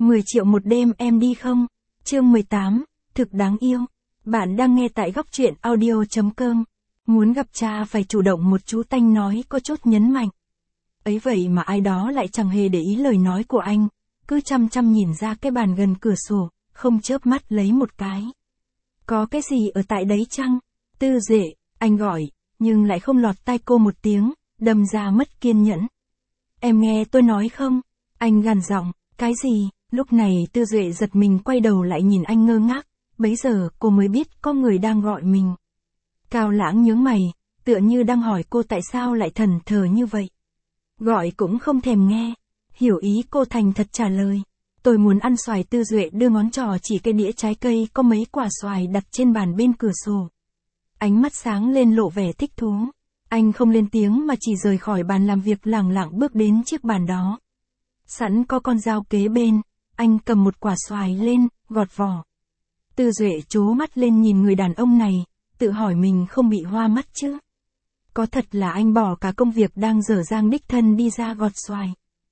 10 triệu một đêm em đi không? Chương 18, thực đáng yêu. Bạn đang nghe tại góc truyện audio.com. Muốn gặp cha phải chủ động một chú Tanh nói có chút nhấn mạnh. Ấy vậy mà ai đó lại chẳng hề để ý lời nói của anh, cứ chăm chăm nhìn ra cái bàn gần cửa sổ, không chớp mắt lấy một cái. Có cái gì ở tại đấy chăng? Tư Duệ, anh gọi, nhưng lại không lọt tai cô một tiếng, đâm ra mất kiên nhẫn. Em nghe tôi nói không? Anh gằn giọng, cái gì? Lúc này Tư Duệ giật mình quay đầu lại nhìn anh ngơ ngác, bấy giờ cô mới biết có người đang gọi mình. Cao Lãng nhướng mày, tựa như đang hỏi cô tại sao lại thẫn thờ như vậy. Gọi cũng không thèm nghe, hiểu ý cô thành thật trả lời. Tôi muốn ăn xoài. Tư Duệ đưa ngón trỏ chỉ cái đĩa trái cây có mấy quả xoài đặt trên bàn bên cửa sổ. Ánh mắt sáng lên lộ vẻ thích thú. Anh không lên tiếng mà chỉ rời khỏi bàn làm việc lẳng lặng bước đến chiếc bàn đó. Sẵn có con dao kế bên, anh cầm một quả xoài lên, gọt vỏ. Tư Duệ trố mắt lên nhìn người đàn ông này, tự hỏi mình không bị hoa mắt chứ. Có thật là anh bỏ cả công việc đang dở dang đích thân đi ra gọt xoài.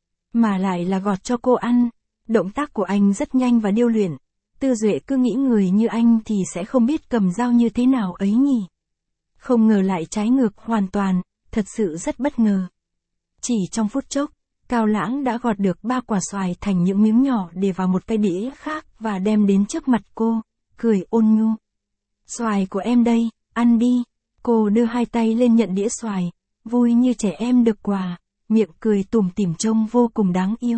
Mà lại là gọt cho cô ăn. Động tác của anh rất nhanh và điêu luyện. Tư Duệ cứ nghĩ người như anh thì sẽ không biết cầm dao như thế nào ấy nhỉ. Không ngờ lại trái ngược hoàn toàn, thật sự rất bất ngờ. Chỉ trong phút chốc, Cao Lãng đã gọt được 3 quả xoài thành những miếng nhỏ để vào một cái đĩa khác và đem đến trước mặt cô, cười ôn nhu. Xoài của em đây, ăn đi. Cô đưa hai tay lên nhận đĩa xoài, vui như trẻ em được quà, miệng cười tủm tỉm trông vô cùng đáng yêu.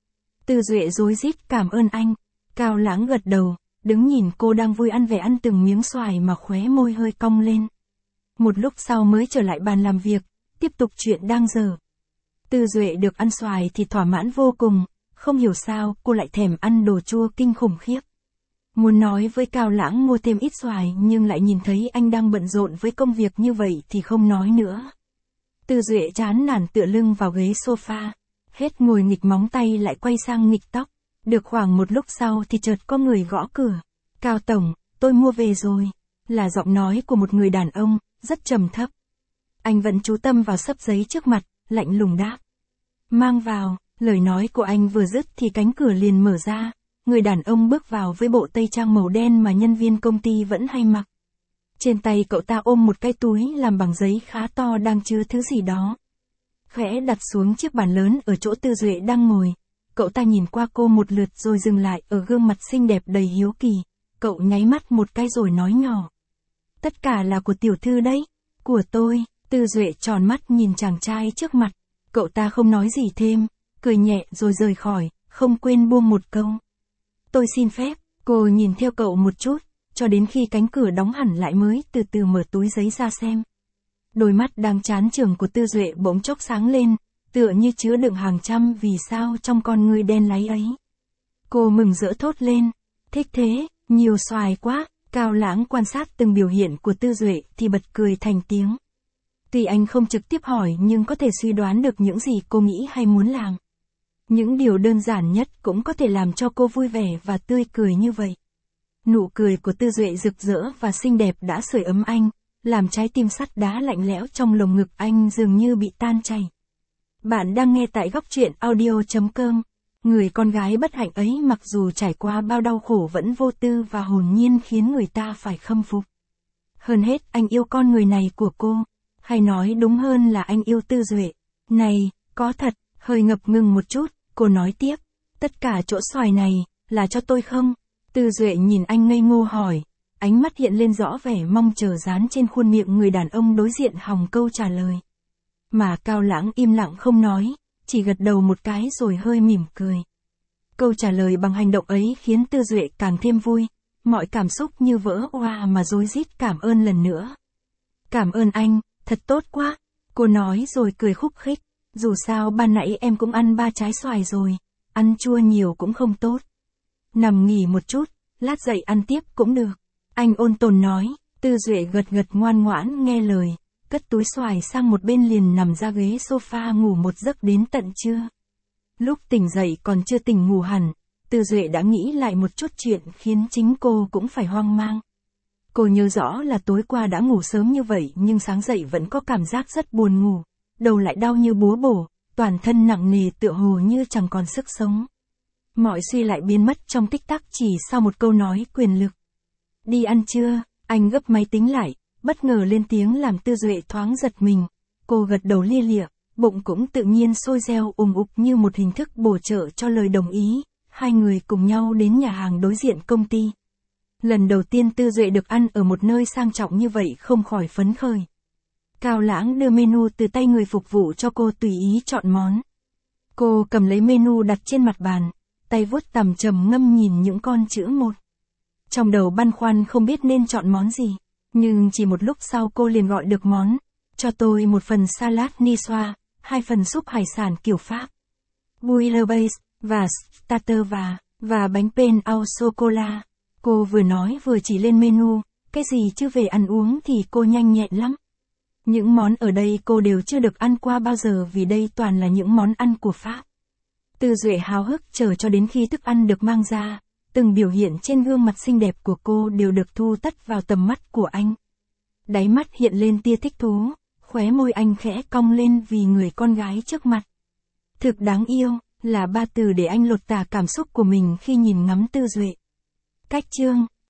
Tư Duệ rối rít cảm ơn anh. Cao Lãng gật đầu, đứng nhìn cô đang vui ăn vẻ ăn từng miếng xoài mà khóe môi hơi cong lên. Một lúc sau mới trở lại bàn làm việc, tiếp tục chuyện đang dở. Tư Duệ được ăn xoài thì thỏa mãn vô cùng, không hiểu sao cô lại thèm ăn đồ chua kinh khủng khiếp. Muốn nói với Cao Lãng mua thêm ít xoài nhưng lại nhìn thấy anh đang bận rộn với công việc như vậy thì không nói nữa. Tư Duệ chán nản tựa lưng vào ghế sofa, hết ngồi nghịch móng tay lại quay sang nghịch tóc. Được khoảng một lúc sau thì chợt có người gõ cửa. Cao tổng, tôi mua về rồi. Là giọng nói của một người đàn ông, rất trầm thấp. Anh vẫn chú tâm vào xấp giấy trước mặt, lạnh lùng đáp. Mang vào. Lời nói của anh vừa dứt thì cánh cửa liền mở ra. Người đàn ông bước vào với bộ tây trang màu đen mà nhân viên công ty vẫn hay mặc. Trên tay cậu ta ôm một cái túi làm bằng giấy khá to đang chứa thứ gì đó. Khẽ đặt xuống chiếc bàn lớn ở chỗ Tư Duệ đang ngồi. Cậu ta nhìn qua cô một lượt rồi dừng lại ở gương mặt xinh đẹp đầy hiếu kỳ. Cậu nháy mắt một cái rồi nói nhỏ. Tất cả là của tiểu thư đấy. Của tôi. Tư Duệ tròn mắt nhìn chàng trai trước mặt. Cậu ta không nói gì thêm, cười nhẹ rồi rời khỏi, không quên buông một câu. Tôi xin phép. Cô nhìn theo cậu một chút, cho đến khi cánh cửa đóng hẳn lại mới từ từ mở túi giấy ra xem. Đôi mắt đang chán chường của Tư Duệ bỗng chốc sáng lên, tựa như chứa đựng hàng trăm vì sao trong con ngươi đen láy ấy. Cô mừng rỡ thốt lên. Thích thế, nhiều xoài quá. Cao Lãng quan sát từng biểu hiện của Tư Duệ thì bật cười thành tiếng. Tuy anh không trực tiếp hỏi nhưng có thể suy đoán được những gì cô nghĩ hay muốn làm. Những điều đơn giản nhất cũng có thể làm cho cô vui vẻ và tươi cười như vậy. Nụ cười của Tư Duệ rực rỡ và xinh đẹp đã sưởi ấm anh, làm trái tim sắt đá lạnh lẽo trong lồng ngực anh dường như bị tan chảy. Bạn đang nghe tại góc truyện audio.com. Người con gái bất hạnh ấy mặc dù trải qua bao đau khổ vẫn vô tư và hồn nhiên khiến người ta phải khâm phục. Hơn hết anh yêu con người này của cô, hay nói đúng hơn là anh yêu Tư Duệ. Này, có thật, hơi ngập ngừng một chút, cô nói tiếp. Tất cả chỗ xoài này, là cho tôi không? Tư Duệ nhìn anh ngây ngô hỏi, ánh mắt hiện lên rõ vẻ mong chờ dán trên khuôn miệng người đàn ông đối diện hòng câu trả lời. Mà Cao Lãng im lặng không nói, chỉ gật đầu một cái rồi hơi mỉm cười. Câu trả lời bằng hành động ấy khiến Tư Duệ càng thêm vui, mọi cảm xúc như vỡ òa mà rối rít cảm ơn lần nữa. Cảm ơn anh, thật tốt quá, cô nói rồi cười khúc khích, dù sao ban nãy em cũng ăn 3 trái xoài rồi, ăn chua nhiều cũng không tốt. Nằm nghỉ một chút, lát dậy ăn tiếp cũng được. Anh ôn tồn nói. Tư Duệ gật gật ngoan ngoãn nghe lời, cất túi xoài sang một bên liền nằm ra ghế sofa ngủ một giấc đến tận trưa. Lúc tỉnh dậy còn chưa tỉnh ngủ hẳn, Tư Duệ đã nghĩ lại một chút chuyện khiến chính cô cũng phải hoang mang. Cô nhớ rõ là tối qua đã ngủ sớm như vậy nhưng sáng dậy vẫn có cảm giác rất buồn ngủ, đầu lại đau như búa bổ, toàn thân nặng nề tựa hồ như chẳng còn sức sống. Mọi suy lại biến mất trong tích tắc chỉ sau một câu nói quyền lực. Đi ăn chưa? Anh gấp máy tính lại, bất ngờ lên tiếng làm Tư Duệ thoáng giật mình. Cô gật đầu lia lịa, bụng cũng tự nhiên sôi reo ục như một hình thức bổ trợ cho lời đồng ý. Hai người cùng nhau đến nhà hàng đối diện công ty. Lần đầu tiên Tư Duệ được ăn ở một nơi sang trọng như vậy không khỏi phấn khởi. Cao Lãng đưa menu từ tay người phục vụ cho cô tùy ý chọn món. Cô cầm lấy menu đặt trên mặt bàn, tay vuốt tằm trầm ngâm nhìn những con chữ một. Trong đầu băn khoăn không biết nên chọn món gì, nhưng chỉ một lúc sau cô liền gọi được món. Cho tôi một phần salad niçoise, 2 phần súp hải sản kiểu Pháp, bouillabaisse, và starter và bánh pain au sô-cô-la. Cô vừa nói vừa chỉ lên menu, cái gì chứ về ăn uống thì cô nhanh nhẹn lắm. Những món ở đây cô đều chưa được ăn qua bao giờ vì đây toàn là những món ăn của Pháp. Tư Duệ háo hức chờ cho đến khi thức ăn được mang ra, từng biểu hiện trên gương mặt xinh đẹp của cô đều được thu tất vào tầm mắt của anh. Đáy mắt hiện lên tia thích thú, khóe môi anh khẽ cong lên vì người con gái trước mặt. Thực đáng yêu, là 3 từ để anh lột tả cảm xúc của mình khi nhìn ngắm Tư Duệ. Cách chương